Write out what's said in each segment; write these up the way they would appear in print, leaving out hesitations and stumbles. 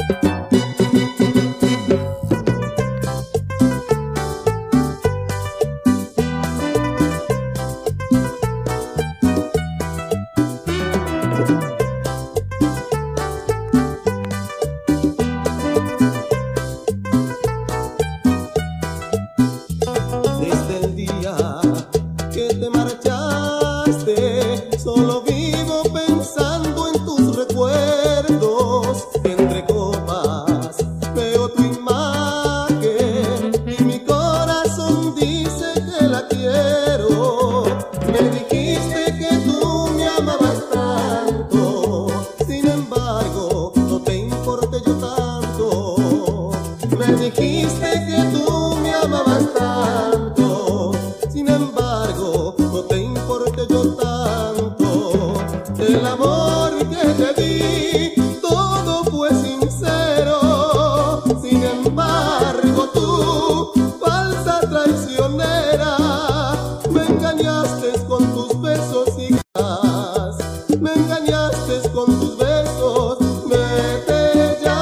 Desde el día que te marchaste, solo vivo pensando en tus recuerdos. Entre copas veo tu imagen y mi corazón dice que la quiero. Me dijiste que tú me amabas tanto, sin embargo no te importe yo tanto. Me dijiste que tú me amabas tanto, sin embargo no te importe yo tanto. El amor que te di todo fue sincero, sin embargo tú, falsa traicionera, me engañaste con tus besos y ganas, me engañaste con tus besos. Vete ya.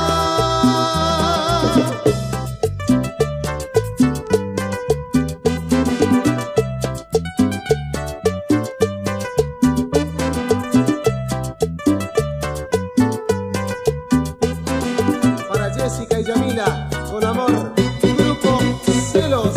Jessica y Yamila, con amor, grupo Celos.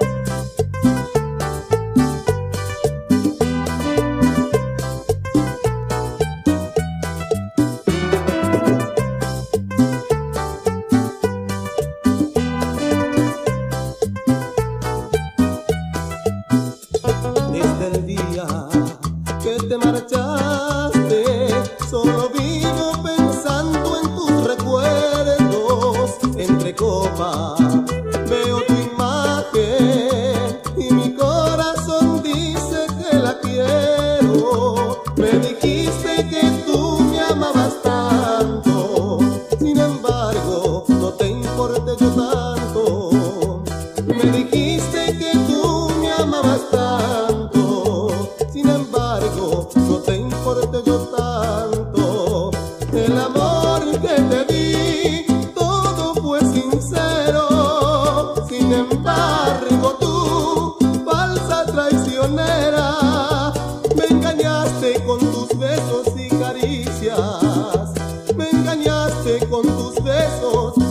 Desde el día que te marchaste, solo vivo pensando en tus recuerdos. Entre copas veo tu imagen y mi corazón dice que la quiero. Me dijiste que tú me amabas tanto, sin embargo no te importe yo tanto. Me dijiste que tú me amabas tanto, sin embargo no te importe yo tanto. El amor que te di todo fue sincero, sin embargo tú, falsa traicionera, me engañaste con tus besos y caricias, me engañaste con tus besos.